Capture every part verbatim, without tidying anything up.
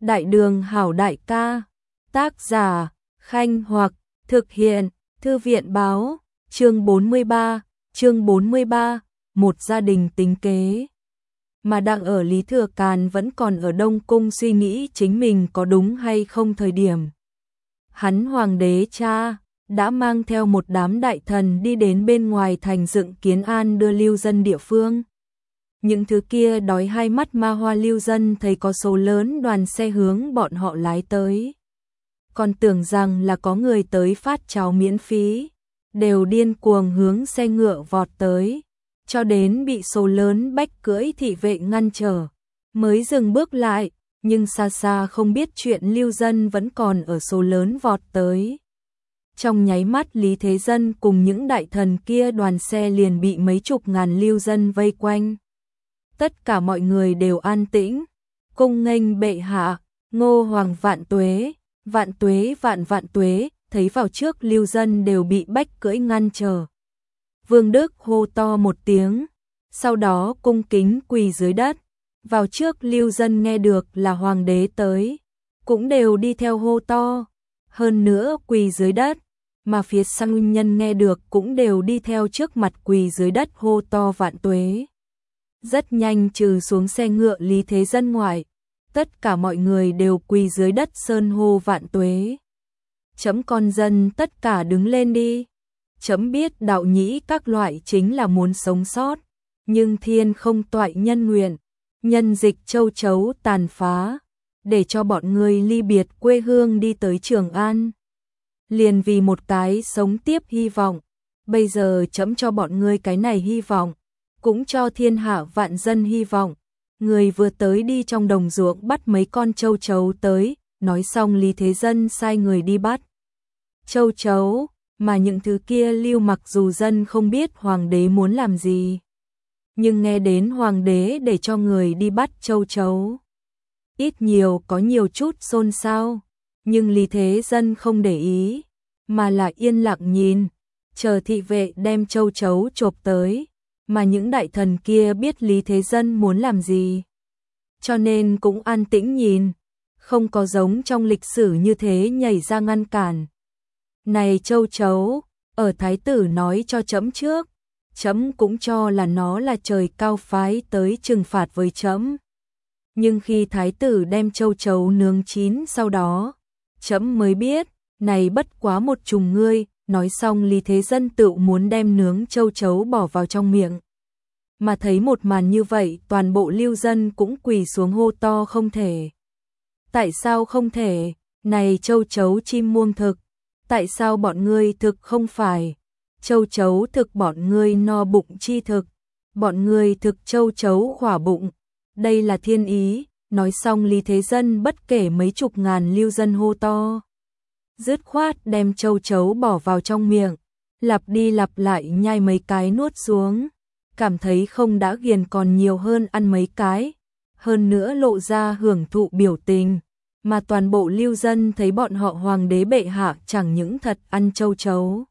Đại đường hảo đại ca, tác giả, Khanh Hoặc, thực hiện, Thư viện báo, chương bốn mươi ba, chương bốn mươi ba, một gia đình tính kế. Mà đang ở Lý Thừa Càn vẫn còn ở Đông Cung suy nghĩ chính mình có đúng hay không thời điểm. Hắn hoàng đế cha, đã mang theo một đám đại thần đi đến bên ngoài thành dựng kiến an đưa lưu dân địa phương. Những thứ kia đói hai mắt ma hoa lưu dân thấy có số lớn đoàn xe hướng bọn họ lái tới. Còn tưởng rằng là có người tới phát cháo miễn phí, đều điên cuồng hướng xe ngựa vọt tới, cho đến bị số lớn bách cưỡi thị vệ ngăn trở, mới dừng bước lại, nhưng xa xa không biết chuyện lưu dân vẫn còn ở số lớn vọt tới. Trong nháy mắt Lý Thế Dân cùng những đại thần kia đoàn xe liền bị mấy chục ngàn lưu dân vây quanh. Tất cả mọi người đều an tĩnh, cung nghênh bệ hạ, Ngô Hoàng vạn tuế, vạn tuế vạn vạn tuế, thấy vào trước lưu dân đều bị bách cưỡi ngăn trở. Vương Đức hô to một tiếng, sau đó cung kính quỳ dưới đất, vào trước lưu dân nghe được là hoàng đế tới, cũng đều đi theo hô to, hơn nữa quỳ dưới đất, mà phía sau nhân nghe được cũng đều đi theo trước mặt quỳ dưới đất hô to vạn tuế. Rất nhanh trừ xuống xe ngựa Lý Thế Dân ngoại, tất cả mọi người đều quỳ dưới đất sơn hô vạn tuế. Chấm con dân tất cả đứng lên đi. Chấm biết đạo nhĩ các loại chính là muốn sống sót, nhưng thiên không toại nhân nguyện, nhân dịch châu chấu tàn phá, để cho bọn người ly biệt quê hương đi tới Trường An. Liền vì một cái sống tiếp hy vọng, bây giờ chấm cho bọn ngươi cái này hy vọng, cũng cho thiên hạ vạn dân hy vọng. Người vừa tới đi trong đồng ruộng bắt mấy con châu chấu tới, nói xong Lý Thế Dân sai người đi bắt châu chấu, mà những thứ kia lưu mặc dù dân không biết hoàng đế muốn làm gì. Nhưng nghe đến hoàng đế để cho người đi bắt châu chấu, ít nhiều có nhiều chút xôn xao, nhưng Lý Thế Dân không để ý, mà là yên lặng nhìn, chờ thị vệ đem châu chấu chộp tới. Mà những đại thần kia biết Lý Thế Dân muốn làm gì, cho nên cũng an tĩnh nhìn, không có giống trong lịch sử như thế nhảy ra ngăn cản. Này châu chấu, ở thái tử nói cho chấm trước, chấm cũng cho là nó là trời cao phái tới trừng phạt với chấm. Nhưng khi thái tử đem châu chấu nướng chín sau đó, chấm mới biết, này bất quá một trùng ngươi. Nói xong Lý Thế Dân tự muốn đem nướng châu chấu bỏ vào trong miệng. Mà thấy một màn như vậy toàn bộ lưu dân cũng quỳ xuống hô to không thể. Tại sao không thể? Này châu chấu chim muông thực. Tại sao bọn ngươi thực không phải? Châu chấu thực bọn ngươi no bụng chi thực. Bọn ngươi thực châu chấu khỏa bụng. Đây là thiên ý. Nói xong Lý Thế Dân bất kể mấy chục ngàn lưu dân hô to. Dứt khoát đem châu chấu bỏ vào trong miệng, lặp đi lặp lại nhai mấy cái nuốt xuống, cảm thấy không đã ghiền còn nhiều hơn ăn mấy cái, hơn nữa lộ ra hưởng thụ biểu tình, mà toàn bộ lưu dân thấy bọn họ hoàng đế bệ hạ chẳng những thật ăn châu chấu,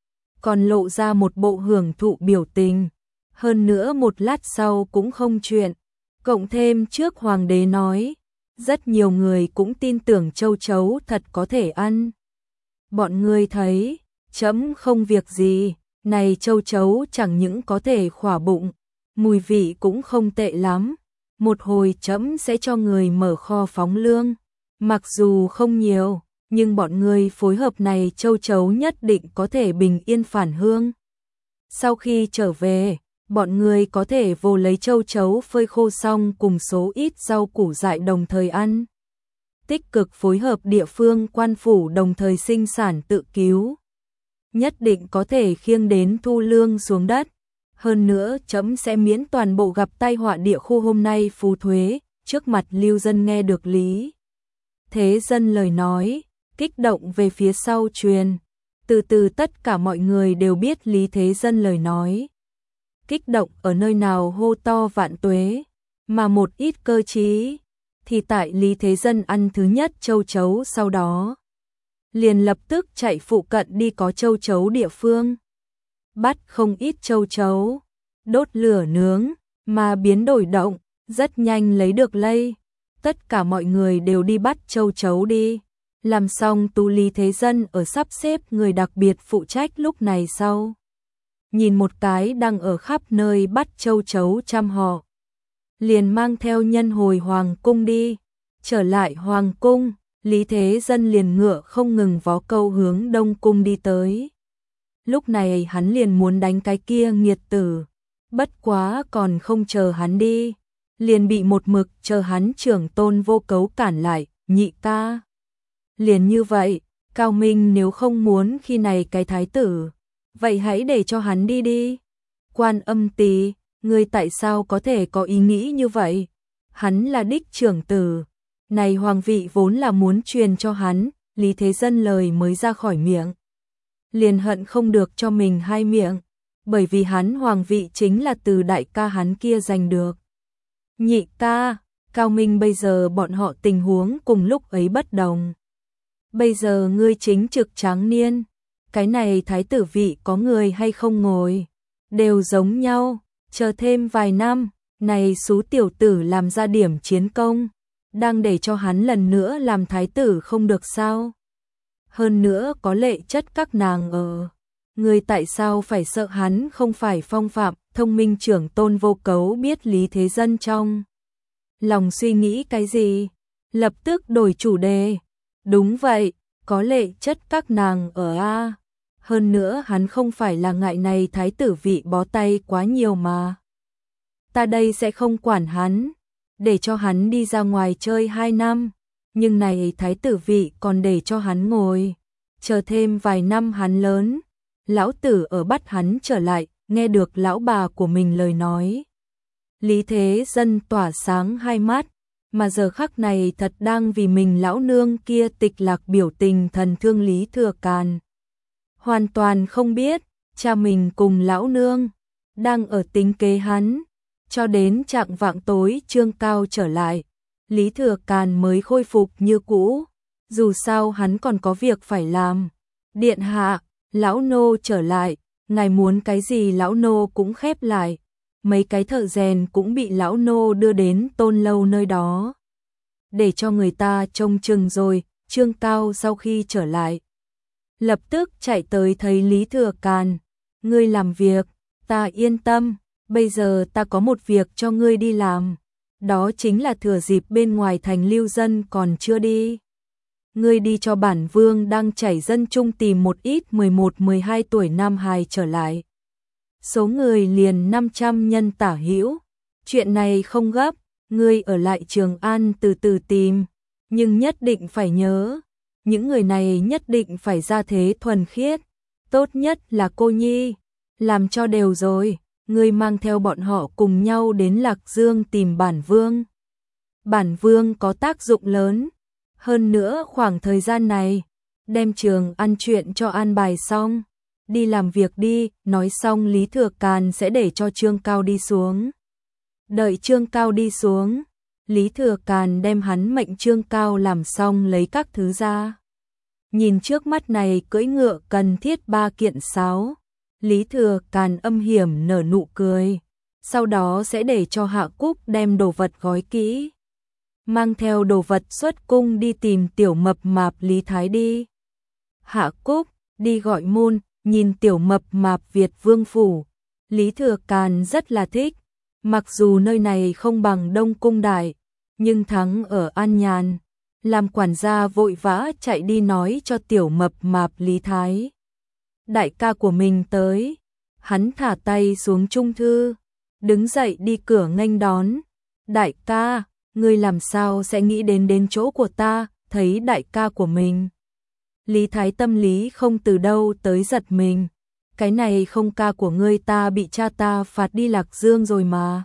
còn lộ ra một bộ hưởng thụ biểu tình, hơn nữa một lát sau cũng không chuyện, cộng thêm trước hoàng đế nói, rất nhiều người cũng tin tưởng châu chấu thật có thể ăn. Bọn ngươi thấy, chấm không việc gì, này châu chấu chẳng những có thể khỏa bụng, mùi vị cũng không tệ lắm. Một hồi chấm sẽ cho người mở kho phóng lương, mặc dù không nhiều, nhưng bọn ngươi phối hợp này châu chấu nhất định có thể bình yên phản hương. Sau khi trở về, bọn ngươi có thể vô lấy châu chấu phơi khô xong cùng số ít rau củ dại đồng thời ăn. Tích cực phối hợp địa phương quan phủ đồng thời sinh sản tự cứu. Nhất định có thể khiêng đến thu lương xuống đất. Hơn nữa chấm sẽ miễn toàn bộ gặp tai họa địa khu hôm nay phú thuế. Trước mặt lưu dân nghe được Lý Thế Dân lời nói, kích động về phía sau truyền. Từ từ tất cả mọi người đều biết Lý Thế Dân lời nói. Kích động ở nơi nào hô to vạn tuế, mà một ít cơ trí. Thì tại Lý Thế Dân ăn thứ nhất châu chấu sau đó, liền lập tức chạy phụ cận đi có châu chấu địa phương. Bắt không ít châu chấu, đốt lửa nướng, mà biến đổi động, rất nhanh lấy được lây. tất cả mọi người đều đi bắt châu chấu đi. Làm xong tú Lý Thế Dân ở sắp xếp người đặc biệt phụ trách lúc này sau. Nhìn một cái đang ở khắp nơi bắt châu chấu chăm họ. Liền mang theo nhân hồi Hoàng cung đi. Trở lại Hoàng cung, Lý Thế Dân liền ngựa không ngừng vó câu hướng Đông cung đi tới. Lúc này hắn liền muốn đánh cái kia nghiệt tử. Bất quá còn không chờ hắn đi. Liền bị một mực chờ hắn trưởng Tôn Vô Cấu cản lại, nhị ca. Liền như vậy, Cao Minh nếu không muốn khi này cái thái tử, vậy hãy để cho hắn đi đi. Quan Âm Tỳ, ngươi tại sao có thể có ý nghĩ như vậy? Hắn là đích trưởng tử. Này hoàng vị vốn là muốn truyền cho hắn, Lý Thế Dân lời mới ra khỏi miệng. Liền hận không được cho mình hai miệng, bởi vì hắn hoàng vị chính là từ đại ca hắn kia giành được. Nhị ca, Cao Minh bây giờ bọn họ tình huống cùng lúc ấy bất đồng. Bây giờ ngươi chính trực tráng niên, cái này thái tử vị có người hay không ngồi, đều giống nhau, chờ thêm vài năm, này số tiểu tử làm ra điểm chiến công, đang để cho hắn lần nữa làm thái tử không được sao? Hơn nữa có lệ chất các nàng ở, người tại sao phải sợ hắn không phải phong phạm? Thông minh trưởng Tôn Vô Cấu biết Lý Thế Dân trong lòng suy nghĩ cái gì, lập tức đổi chủ đề. Đúng vậy, có lệ chất các nàng ở a. Hơn nữa hắn không phải là ngại này thái tử vị bó tay quá nhiều mà. Ta đây sẽ không quản hắn, để cho hắn đi ra ngoài chơi hai năm, nhưng này thái tử vị còn để cho hắn ngồi, chờ thêm vài năm hắn lớn, lão tử ở bắt hắn trở lại. Nghe được lão bà của mình lời nói, Lý Thế Dân tỏa sáng hai mắt, mà giờ khắc này thật đang vì mình lão nương kia tịch lạc biểu tình thần thương Lý Thừa Càn. Hoàn toàn không biết, cha mình cùng lão nương đang ở tính kế hắn, cho đến chạng vạng tối Trương Cao trở lại, Lý Thừa Càn mới khôi phục như cũ, dù sao hắn còn có việc phải làm. Điện hạ, lão nô trở lại. Ngài muốn cái gì lão nô cũng khép lại, mấy cái thợ rèn cũng bị lão nô đưa đến Tôn lâu nơi đó, để cho người ta trông chừng rồi. Trương Cao sau khi trở lại, lập tức chạy tới thấy Lý Thừa Càn, ngươi làm việc, ta yên tâm, bây giờ ta có một việc cho ngươi đi làm, đó chính là thừa dịp bên ngoài thành lưu dân còn chưa đi. Ngươi đi cho bản vương đang chảy dân chung tìm một ít mười một mười hai tuổi nam hài trở lại. Số người liền năm trăm nhân tả hữu. Chuyện này không gấp, ngươi ở lại Trường An từ từ tìm, nhưng nhất định phải nhớ, những người này nhất định phải ra thế thuần khiết, tốt nhất là cô nhi, làm cho đều rồi, ngươi mang theo bọn họ cùng nhau đến Lạc Dương tìm bản vương. Bản vương có tác dụng lớn. Hơn nữa khoảng thời gian này, đem Trường An chuyện cho an bài xong, đi làm việc đi. Nói xong Lý Thừa Càn sẽ để cho Trương Cao đi xuống. Đợi Trương Cao đi xuống, Lý Thừa Càn đem hắn mệnh Trương Cao làm xong lấy các thứ ra. Nhìn trước mắt này cưỡi ngựa cần thiết ba kiện sáo, Lý Thừa Càn âm hiểm nở nụ cười, sau đó sẽ để cho Hạ Cúc đem đồ vật gói kỹ, mang theo đồ vật xuất cung đi tìm tiểu mập mạp Lý Thái đi. Hạ Cúc đi gọi môn, nhìn tiểu mập mạp Việt Vương phủ, Lý Thừa Càn rất là thích, mặc dù nơi này không bằng Đông Cung Đại, nhưng thắng ở an nhàn, làm quản gia vội vã chạy đi nói cho tiểu mập mạp Lý Thái. Đại ca của mình tới, hắn thả tay xuống trung thư, đứng dậy đi cửa nghênh đón. Đại ca, ngươi làm sao sẽ nghĩ đến đến chỗ của ta? Thấy đại ca của mình, Lý Thái tâm lý không từ đâu tới giật mình. Cái này không ca của ngươi, ta bị cha ta phạt đi Lạc Dương rồi mà.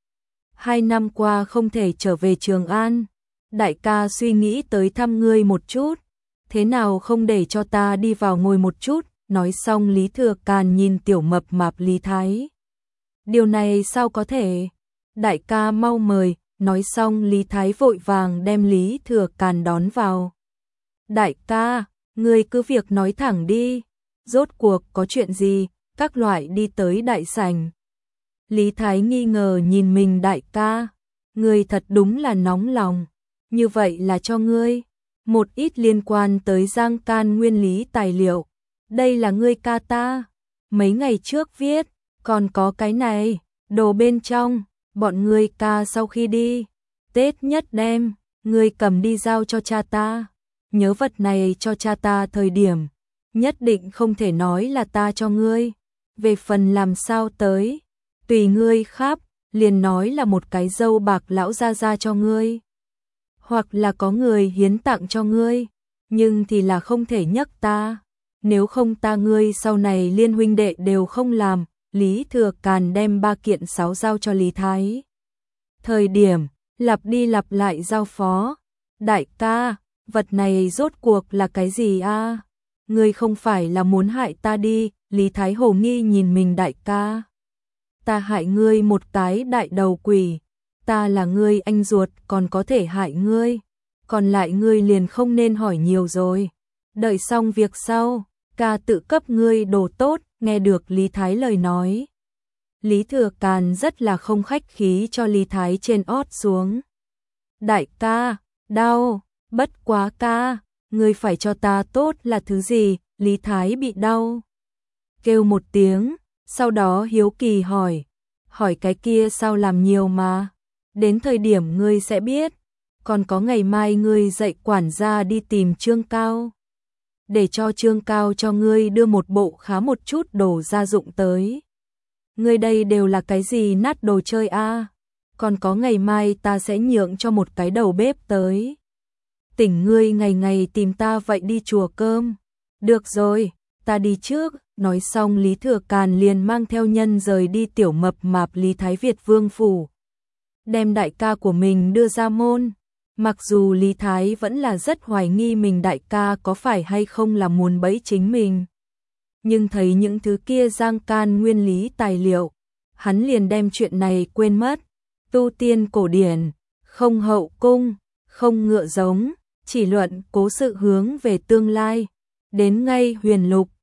Hai năm qua không thể trở về Trường An, đại ca suy nghĩ tới thăm ngươi một chút, thế nào không để cho ta đi vào ngồi một chút? Nói xong Lý Thừa Càn nhìn tiểu mập mạp Lý Thái. Điều này sao có thể? Đại ca mau mời. Nói xong Lý Thái vội vàng đem Lý Thừa Càn đón vào. Đại ca, ngươi cứ việc nói thẳng đi, rốt cuộc có chuyện gì? Các loại đi tới đại sảnh. Lý Thái nghi ngờ nhìn mình, đại ca, ngươi thật đúng là nóng lòng, như vậy là cho ngươi. Một ít liên quan tới Giang Can nguyên lý tài liệu. Đây là ngươi ca ta. Mấy ngày trước viết, còn có cái này, đồ bên trong, bọn ngươi ca sau khi đi. Tết nhất đem, ngươi cầm đi giao cho cha ta. Nhớ vật này cho cha ta thời điểm. Nhất định không thể nói là ta cho ngươi. Về phần làm sao tới, tùy ngươi khắp, liền nói là một cái dâu bạc lão gia gia cho ngươi. Hoặc là có người hiến tặng cho ngươi, nhưng thì là không thể nhắc ta. Nếu không ta ngươi sau này liên huynh đệ đều không làm. Lý Thừa Càn đem ba kiện sáu giao cho Lý Thái. Thời điểm, lặp đi lặp lại giao phó. Đại ca, vật này rốt cuộc là cái gì a? Ngươi không phải là muốn hại ta đi. Lý Thái hồ nghi nhìn mình đại ca. Ta hại ngươi một cái đại đầu quỷ. Ta là ngươi anh ruột còn có thể hại ngươi. Còn lại ngươi liền không nên hỏi nhiều rồi. Đợi xong việc sau, ca tự cấp ngươi đồ tốt. Nghe được Lý Thái lời nói. Lý Thừa Càn rất là không khách khí cho Lý Thái trên ót xuống. Đại ca, đau, bất quá ca, ngươi phải cho ta tốt là thứ gì? Lý Thái bị đau. Kêu một tiếng, sau đó hiếu kỳ hỏi. Hỏi cái kia sao làm nhiều mà. Đến thời điểm ngươi sẽ biết. Còn có ngày mai ngươi dạy quản gia đi tìm Trương Cao. Để cho Trương Cao cho ngươi đưa một bộ khá một chút đồ gia dụng tới. Ngươi đây đều là cái gì nát đồ chơi a? Còn có ngày mai ta sẽ nhượng cho một cái đầu bếp tới. Tỉnh ngươi ngày ngày tìm ta vậy đi chùa cơm. Được rồi, ta đi trước. Nói xong Lý Thừa Càn liền mang theo nhân rời đi tiểu mập mạp Lý Thái Việt Vương phủ. Đem đại ca của mình đưa ra môn. Mặc dù Lý Thái vẫn là rất hoài nghi mình đại ca có phải hay không là muốn bẫy chính mình. Nhưng thấy những thứ kia Giang Can nguyên lý tài liệu, hắn liền đem chuyện này quên mất. Tu tiên cổ điển, không hậu cung, không ngựa giống, chỉ luận cố sự hướng về tương lai. Đến ngay huyền lục,